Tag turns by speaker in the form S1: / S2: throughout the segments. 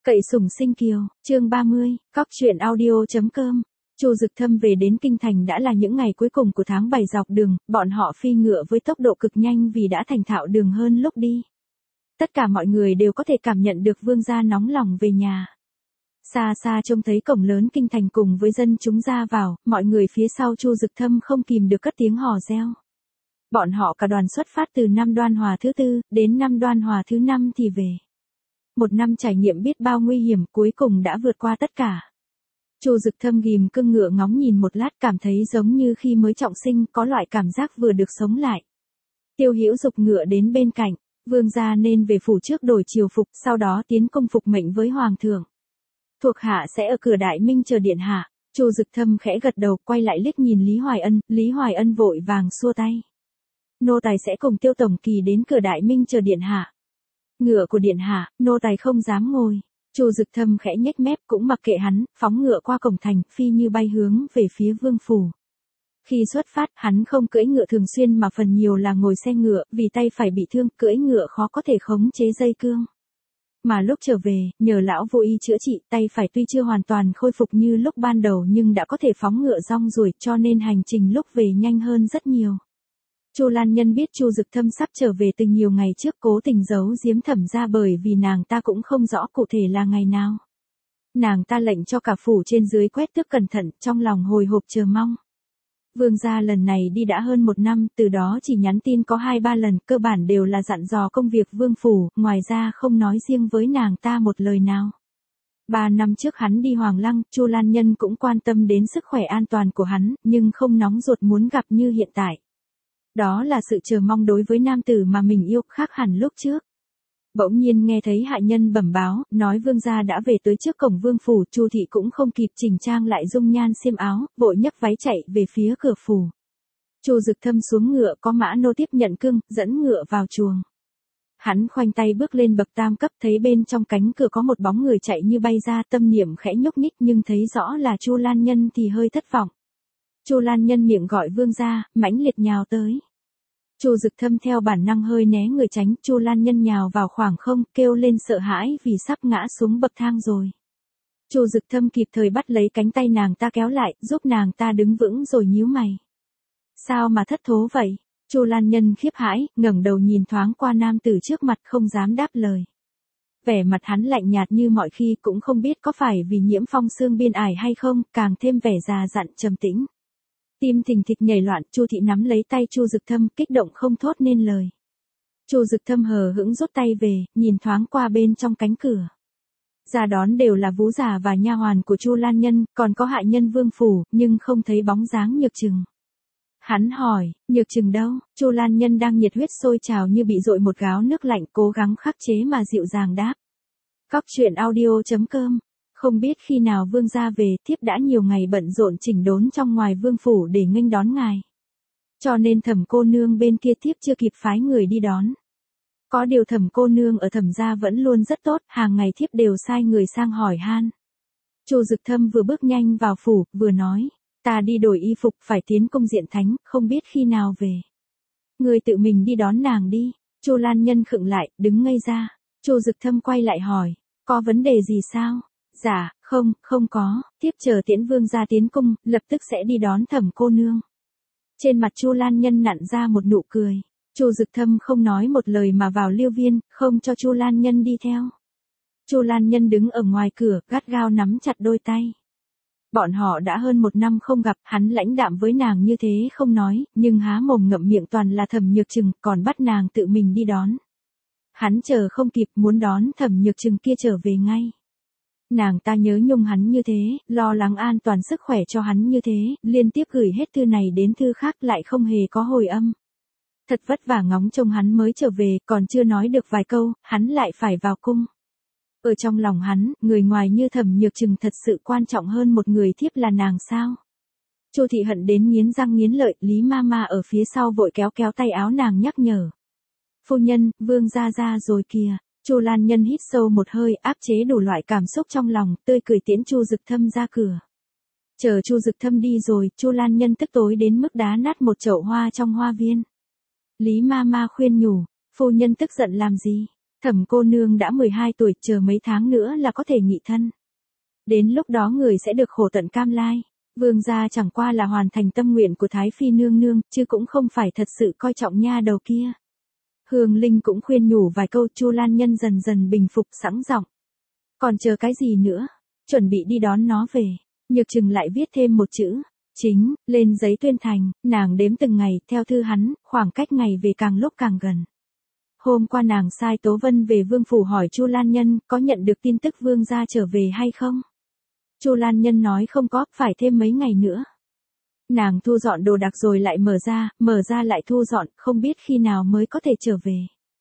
S1: Cậy sủng sinh kiều, chương 30, cóc truyện audio.com. Chu Dực Thâm về đến kinh thành đã là những ngày cuối cùng của tháng 7 dọc đường, bọn họ phi ngựa với tốc độ cực nhanh vì đã thành thạo đường hơn lúc đi. Tất cả mọi người đều có thể cảm nhận được vương gia nóng lòng về nhà. Xa xa trông thấy cổng lớn kinh thành cùng với dân chúng ra vào, mọi người phía sau Chu Dực Thâm không kìm được cất tiếng hò reo. Bọn họ cả đoàn xuất phát từ năm Đoan Hòa thứ 4, đến năm Đoan Hòa thứ 5 thì về. Một năm trải nghiệm biết bao nguy hiểm cuối cùng đã vượt qua tất cả. Chu Dực Thâm ghim cương ngựa ngóng nhìn một lát cảm thấy giống như khi mới trọng sinh có loại cảm giác vừa được sống lại. Tiêu Hữu giục ngựa đến bên cạnh, vương gia nên về phủ trước đổi triều phục sau đó tiến công phục mệnh với hoàng thượng. Thuộc hạ sẽ ở cửa Đại Minh chờ điện hạ. Chu Dực Thâm khẽ gật đầu quay lại liếc nhìn Lý Hoài Ân vội vàng xua tay. Nô tài sẽ cùng Tiêu tổng kỳ đến cửa Đại Minh chờ điện hạ. Ngựa của điện hạ, nô tài không dám ngồi. Chu Dực Thâm khẽ nhếch mép cũng mặc kệ hắn, phóng ngựa qua cổng thành, phi như bay hướng về phía vương phủ. Khi xuất phát, hắn không cưỡi ngựa thường xuyên mà phần nhiều là ngồi xe ngựa, vì tay phải bị thương, cưỡi ngựa khó có thể khống chế dây cương. Mà lúc trở về, nhờ lão vô y chữa trị, tay phải tuy chưa hoàn toàn khôi phục như lúc ban đầu nhưng đã có thể phóng ngựa rong ruổi, cho nên hành trình lúc về nhanh hơn rất nhiều. Chu Lan Nhân biết Chu Dực Thâm sắp trở về từ nhiều ngày trước, cố tình giấu giếm Thẩm gia bởi vì nàng ta cũng không rõ cụ thể là ngày nào. Nàng ta lệnh cho cả phủ trên dưới quét tước cẩn thận, trong lòng hồi hộp chờ mong. Vương gia lần này đi đã hơn 1 năm, từ đó chỉ nhắn tin có 2-3 lần, cơ bản đều là dặn dò công việc vương phủ, ngoài ra không nói riêng với nàng ta một lời nào. 3 năm trước hắn đi Hoàng Lăng, Chu Lan Nhân cũng quan tâm đến sức khỏe an toàn của hắn, nhưng không nóng ruột muốn gặp như hiện tại. Đó là sự chờ mong đối với nam tử mà mình yêu, khác hẳn lúc trước. Bỗng nhiên nghe thấy hạ nhân bẩm báo, nói vương gia đã về tới trước cổng vương phủ, Chu thị cũng không kịp chỉnh trang lại dung nhan xiêm áo, vội nhấc váy chạy về phía cửa phủ. Chu Dực Thâm xuống ngựa, có mã nô tiếp nhận cương, dẫn ngựa vào chuồng. Hắn khoanh tay bước lên bậc tam cấp, thấy bên trong cánh cửa có một bóng người chạy như bay ra, tâm niệm khẽ nhúc nhích nhưng thấy rõ là Chu Lan Nhân thì hơi thất vọng. Chu Lan Nhân miệng gọi vương gia, mãnh liệt nhào tới. Chu Dực Thâm theo bản năng hơi né người tránh, Chu Lan Nhân nhào vào khoảng không, kêu lên sợ hãi vì sắp ngã xuống bậc thang rồi. Chu Dực Thâm kịp thời bắt lấy cánh tay nàng ta kéo lại, giúp nàng ta đứng vững rồi nhíu mày. Sao mà thất thố vậy? Chu Lan Nhân khiếp hãi, ngẩng đầu nhìn thoáng qua nam tử trước mặt không dám đáp lời. Vẻ mặt hắn lạnh nhạt như mọi khi, cũng không biết có phải vì nhiễm phong xương biên ải hay không, càng thêm vẻ già dặn trầm tĩnh. Tim thình thịch nhảy loạn, Chu thị nắm lấy tay Chu Dực Thâm, kích động không thốt nên lời. Chu Dực Thâm hờ hững rút tay về, nhìn thoáng qua bên trong cánh cửa. Ra đón đều là vú già và nha hoàn của Chu Lan Nhân, còn có hạ nhân vương phủ, nhưng không thấy bóng dáng Nhược Trừng. Hắn hỏi, Nhược Trừng đâu? Chu Lan Nhân đang nhiệt huyết sôi trào như bị dội một gáo nước lạnh, cố gắng khắc chế mà dịu dàng đáp. Cóc truyện audio.com. Không biết khi nào vương gia về, thiếp đã nhiều ngày bận rộn chỉnh đốn trong ngoài vương phủ để nghênh đón ngài. Cho nên Thẩm cô nương bên kia thiếp chưa kịp phái người đi đón. Có điều Thẩm cô nương ở Thẩm gia vẫn luôn rất tốt, hàng ngày thiếp đều sai người sang hỏi han. Chu Dực Thâm vừa bước nhanh vào phủ, vừa nói, ta đi đổi y phục phải tiến cung diện thánh, không biết khi nào về. Người tự mình đi đón nàng đi. Chu Lan Nhân khựng lại, đứng ngây ra. Chu Dực Thâm quay lại hỏi, có vấn đề gì sao? Dạ, không có, tiếp chờ tiễn vương gia tiến cung, lập tức sẽ đi đón Thẩm cô nương. Trên mặt Chu Lan Nhân nặn ra một nụ cười. Chu Dực Thâm không nói một lời mà vào liêu viên, không cho Chu Lan Nhân đi theo. Chu Lan Nhân đứng ở ngoài cửa, gắt gao nắm chặt đôi tay. Bọn họ đã hơn 1 năm không gặp, hắn lãnh đạm với nàng như thế không nói, nhưng há mồm ngậm miệng toàn là Thẩm Nhược Trừng, còn bắt nàng tự mình đi đón. Hắn chờ không kịp, muốn đón Thẩm Nhược Trừng kia trở về ngay. Nàng ta nhớ nhung hắn như thế, lo lắng an toàn sức khỏe cho hắn như thế, liên tiếp gửi hết thư này đến thư khác lại không hề có hồi âm. Thật vất vả ngóng trông hắn mới trở về, còn chưa nói được vài câu, hắn lại phải vào cung. Ở trong lòng hắn, người ngoài như Thẩm Nhược Trừng thật sự quan trọng hơn một người thiếp là nàng sao? Chu thị hận đến nghiến răng nghiến lợi, Lý Mama ở phía sau vội kéo kéo tay áo nàng nhắc nhở. Phu nhân, vương gia ra rồi kìa. Chu Lan Nhân hít sâu một hơi, áp chế đủ loại cảm xúc trong lòng, tươi cười tiễn Chu Dực Thâm ra cửa. Chờ Chu Dực Thâm đi rồi, Chu Lan Nhân tức tối đến mức đá nát một chậu hoa trong hoa viên. Lý Mama khuyên nhủ, phu nhân tức giận làm gì? Thẩm cô nương đã 12 tuổi, chờ mấy tháng nữa là có thể nghị thân. Đến lúc đó người sẽ được khổ tận cam lai. Vương gia chẳng qua là hoàn thành tâm nguyện của Thái Phi nương nương, chứ cũng không phải thật sự coi trọng nha đầu kia. Hương Linh cũng khuyên nhủ vài câu, Chu Lan Nhân dần dần bình phục sẵn giọng. Còn chờ cái gì nữa, chuẩn bị đi đón nó về. Nhược Trừng lại viết thêm một chữ, chính, lên giấy tuyên thành, nàng đếm từng ngày, theo thư hắn, khoảng cách ngày về càng lúc càng gần. Hôm qua nàng sai Tố Vân về Vương phủ hỏi Chu Lan Nhân có nhận được tin tức Vương gia trở về hay không. Chu Lan Nhân nói không có, phải thêm mấy ngày nữa. Nàng thu dọn đồ đạc rồi lại mở ra lại thu dọn, không biết khi nào mới có thể trở về.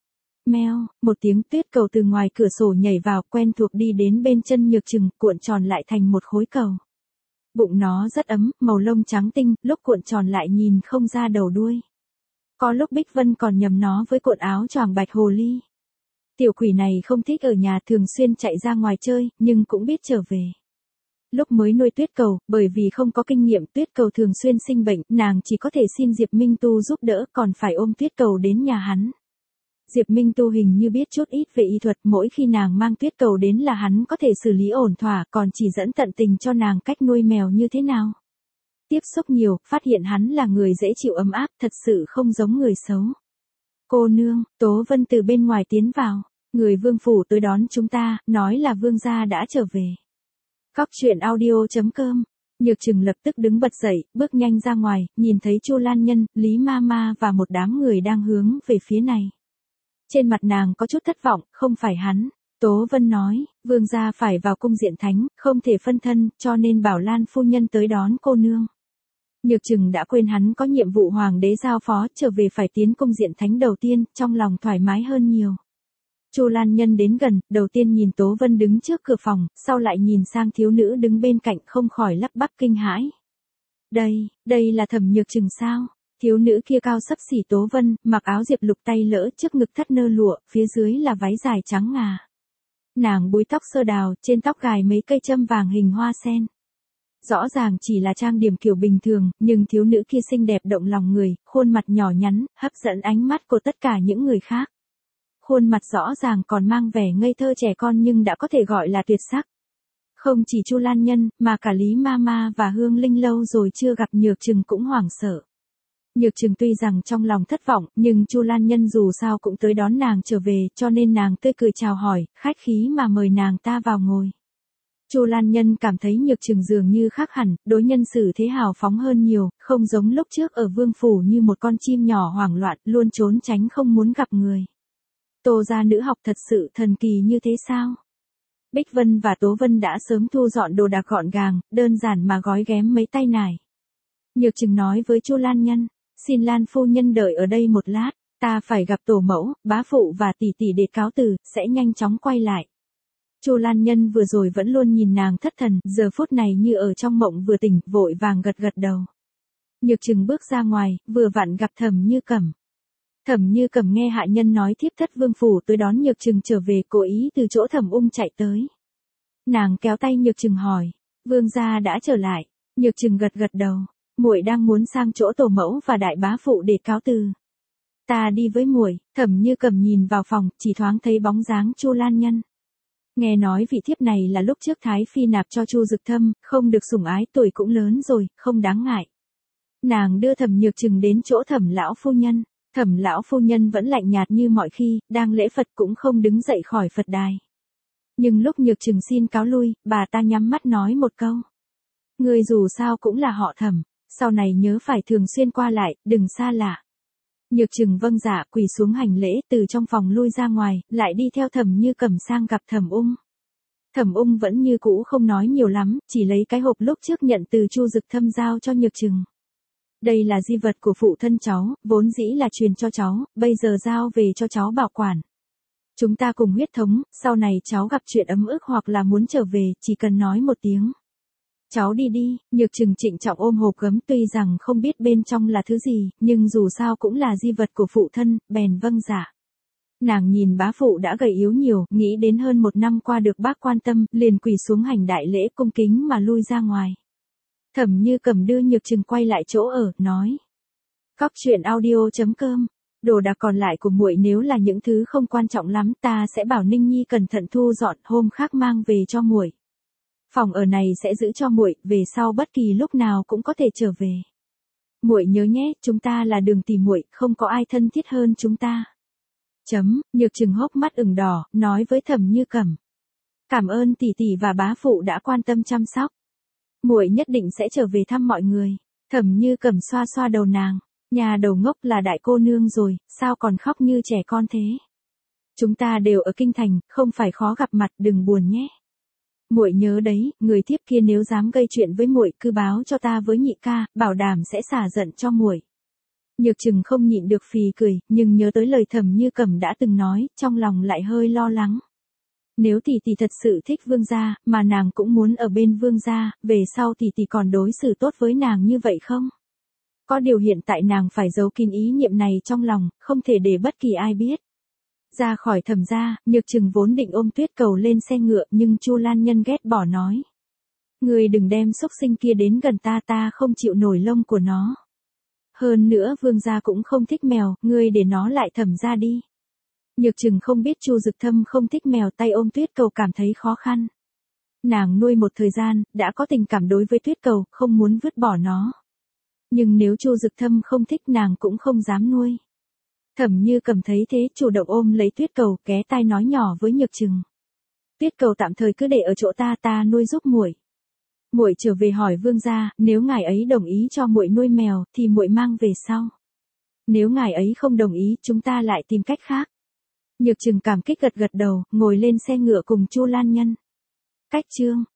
S1: Meo, một tiếng tuyết cầu từ ngoài cửa sổ nhảy vào, quen thuộc đi đến bên chân Nhược Trừng, cuộn tròn lại thành một khối cầu. Bụng nó rất ấm, màu lông trắng tinh, lúc cuộn tròn lại nhìn không ra đầu đuôi. Có lúc Bích Vân còn nhầm nó với cuộn áo choàng bạch hồ ly. Tiểu quỷ này không thích ở nhà, thường xuyên chạy ra ngoài chơi, nhưng cũng biết trở về. Lúc mới nuôi tuyết cầu, bởi vì không có kinh nghiệm, tuyết cầu thường xuyên sinh bệnh, nàng chỉ có thể xin Diệp Minh Tu giúp đỡ, còn phải ôm tuyết cầu đến nhà hắn. Diệp Minh Tu hình như biết chút ít về y thuật, mỗi khi nàng mang tuyết cầu đến là hắn có thể xử lý ổn thỏa, còn chỉ dẫn tận tình cho nàng cách nuôi mèo như thế nào. Tiếp xúc nhiều, phát hiện hắn là người dễ chịu ấm áp, thật sự không giống người xấu. Cô nương, Tố Vân từ bên ngoài tiến vào, người Vương phủ tới đón chúng ta, nói là Vương gia đã trở về. Cóc truyện audio.com. Nhược Trừng lập tức đứng bật dậy, bước nhanh ra ngoài, nhìn thấy Chu Lan Nhân, Lý Mama và một đám người đang hướng về phía này. Trên mặt nàng có chút thất vọng, không phải hắn. Tố Vân nói, Vương gia phải vào cung diện thánh, không thể phân thân, cho nên bảo Lan phu nhân tới đón cô nương. Nhược Trừng đã quên hắn có nhiệm vụ hoàng đế giao phó, trở về phải tiến cung diện thánh đầu tiên, trong lòng thoải mái hơn nhiều. Chu Lan Nhân đến gần, đầu tiên nhìn Tố Vân đứng trước cửa phòng, sau lại nhìn sang thiếu nữ đứng bên cạnh, không khỏi lắp bắp kinh hãi. Đây là Thẩm Nhược Trừng sao? Thiếu nữ kia cao xấp xỉ Tố Vân, mặc áo diệp lục tay lỡ, trước ngực thắt nơ lụa, phía dưới là váy dài trắng ngà. Nàng búi tóc sơ đào, trên tóc gài mấy cây châm vàng hình hoa sen. Rõ ràng chỉ là trang điểm kiểu bình thường, nhưng thiếu nữ kia xinh đẹp động lòng người, khuôn mặt nhỏ nhắn, hấp dẫn ánh mắt của tất cả những người khác. Khuôn mặt rõ ràng còn mang vẻ ngây thơ trẻ con nhưng đã có thể gọi là tuyệt sắc. Không chỉ Chu Lan Nhân, mà cả Lý Mama và Hương Linh lâu rồi chưa gặp Nhược Trừng cũng hoảng sợ. Nhược Trừng tuy rằng trong lòng thất vọng, nhưng Chu Lan Nhân dù sao cũng tới đón nàng trở về, cho nên nàng tươi cười chào hỏi, khách khí mà mời nàng ta vào ngồi. Chu Lan Nhân cảm thấy Nhược Trừng dường như khác hẳn, đối nhân xử thế hào phóng hơn nhiều, không giống lúc trước ở Vương phủ như một con chim nhỏ hoảng loạn, luôn trốn tránh không muốn gặp người. Tô gia nữ học thật sự thần kỳ như thế sao? Bích Vân và Tố Vân đã sớm thu dọn đồ đạc gọn gàng, đơn giản mà gói ghém mấy tay nải. Nhược Trừng nói với Chu Lan Nhân, xin Lan phu nhân đợi ở đây một lát, ta phải gặp tổ mẫu, bá phụ và tỷ tỷ để cáo từ, sẽ nhanh chóng quay lại. Chu Lan Nhân vừa rồi vẫn luôn nhìn nàng thất thần, giờ phút này như ở trong mộng vừa tỉnh, vội vàng gật gật đầu. Nhược Trừng bước ra ngoài, vừa vặn gặp Thẩm Như Cẩm. Thẩm Như Cẩm nghe hạ nhân nói thiếp thất Vương phủ tới đón Nhược Trừng trở về, cố ý từ chỗ Thẩm Ung chạy tới. Nàng kéo tay Nhược Trừng hỏi, Vương gia đã trở lại. Nhược Trừng gật gật đầu, muội đang muốn sang chỗ tổ mẫu và đại bá phụ để cáo từ. Ta đi với muội. Thẩm Như Cẩm nhìn vào phòng, chỉ thoáng thấy bóng dáng Chu Lan Nhân. Nghe nói vị thiếp này là lúc trước Thái Phi nạp cho Chu Dực Thâm, không được sủng ái, tuổi cũng lớn rồi, không đáng ngại. Nàng đưa Thẩm Nhược Trừng đến chỗ Thẩm lão phu nhân. Thẩm lão phu nhân vẫn lạnh nhạt như mọi khi, đang lễ Phật cũng không đứng dậy khỏi Phật đài. Nhưng lúc Nhược Trừng xin cáo lui, bà ta nhắm mắt nói một câu. Người dù sao cũng là họ Thẩm, sau này nhớ phải thường xuyên qua lại, đừng xa lạ. Nhược Trừng vâng dạ, quỳ xuống hành lễ, từ trong phòng lui ra ngoài, lại đi theo Thẩm Như Cẩm sang gặp Thẩm Ung. Thẩm Ung vẫn như cũ không nói nhiều lắm, chỉ lấy cái hộp lúc trước nhận từ Chu Dực Thâm giao cho Nhược Trừng. Đây là di vật của phụ thân cháu, vốn dĩ là truyền cho cháu, bây giờ giao về cho cháu bảo quản. Chúng ta cùng huyết thống, sau này cháu gặp chuyện ấm ức hoặc là muốn trở về, chỉ cần nói một tiếng. Cháu đi đi. Nhược Trừng trịnh trọng ôm hộp gấm, tuy rằng không biết bên trong là thứ gì, nhưng dù sao cũng là di vật của phụ thân, bèn vâng dạ. Nàng nhìn bá phụ đã gầy yếu nhiều, nghĩ đến hơn một năm qua được bác quan tâm, liền quỳ xuống hành đại lễ cung kính mà lui ra ngoài. Thẩm Như Cẩm đưa Nhược Trừng quay lại chỗ ở, nói. Cóc truyện audio.com Đồ đạc còn lại của muội nếu là những thứ không quan trọng lắm, ta sẽ bảo Ninh Nhi cẩn thận thu dọn, hôm khác mang về cho muội. Phòng ở này sẽ giữ cho muội, về sau bất kỳ lúc nào cũng có thể trở về. Muội nhớ nhé, chúng ta là Đường tỷ muội, không có ai thân thiết hơn chúng ta. Nhược Trừng hốc mắt ửng đỏ, nói với Thẩm Như Cẩm. Cảm ơn tỷ tỷ và bá phụ đã quan tâm chăm sóc. Muội nhất định sẽ trở về thăm mọi người. Thẩm Như Cẩm xoa xoa đầu nàng. Nhà đầu ngốc là đại cô nương rồi, sao còn khóc như trẻ con thế? Chúng ta đều ở kinh thành, không phải khó gặp mặt, đừng buồn nhé. Muội nhớ đấy, người thiếp kia nếu dám gây chuyện với muội, cứ báo cho ta với nhị ca, bảo đảm sẽ xả giận cho muội. Nhược Trừng không nhịn được phì cười, nhưng nhớ tới lời Thẩm Như Cẩm đã từng nói, trong lòng lại hơi lo lắng. Nếu tỷ tỷ thật sự thích Vương gia, mà nàng cũng muốn ở bên Vương gia, về sau tỷ tỷ còn đối xử tốt với nàng như vậy không? Có điều hiện tại nàng phải giấu kín ý niệm này trong lòng, không thể để bất kỳ ai biết. Ra khỏi Thẩm gia, Nhược Trừng vốn định ôm Tuyết Cầu lên xe ngựa, nhưng Chu Lan Nhân ghét bỏ nói. Ngươi đừng đem xúc sinh kia đến gần ta, ta không chịu nổi lông của nó. Hơn nữa Vương gia cũng không thích mèo, ngươi để nó lại Thẩm gia đi. Nhược Trừng không biết Chu Dực Thâm không thích mèo, tay ôm Tuyết Cầu cảm thấy khó khăn. Nàng nuôi một thời gian, đã có tình cảm đối với Tuyết Cầu, không muốn vứt bỏ nó. Nhưng nếu Chu Dực Thâm không thích nàng cũng không dám nuôi. Thẩm Như Cẩm thấy thế, chủ động ôm lấy Tuyết Cầu, ghé tai nói nhỏ với Nhược Trừng. Tuyết Cầu tạm thời cứ để ở chỗ ta, ta nuôi giúp muội. Muội trở về hỏi Vương gia, nếu ngài ấy đồng ý cho muội nuôi mèo, thì muội mang về sau. Nếu ngài ấy không đồng ý, chúng ta lại tìm cách khác. Nhược Trừng cảm kích gật gật đầu, ngồi lên xe ngựa cùng Chu Lan Nhân. Cách chương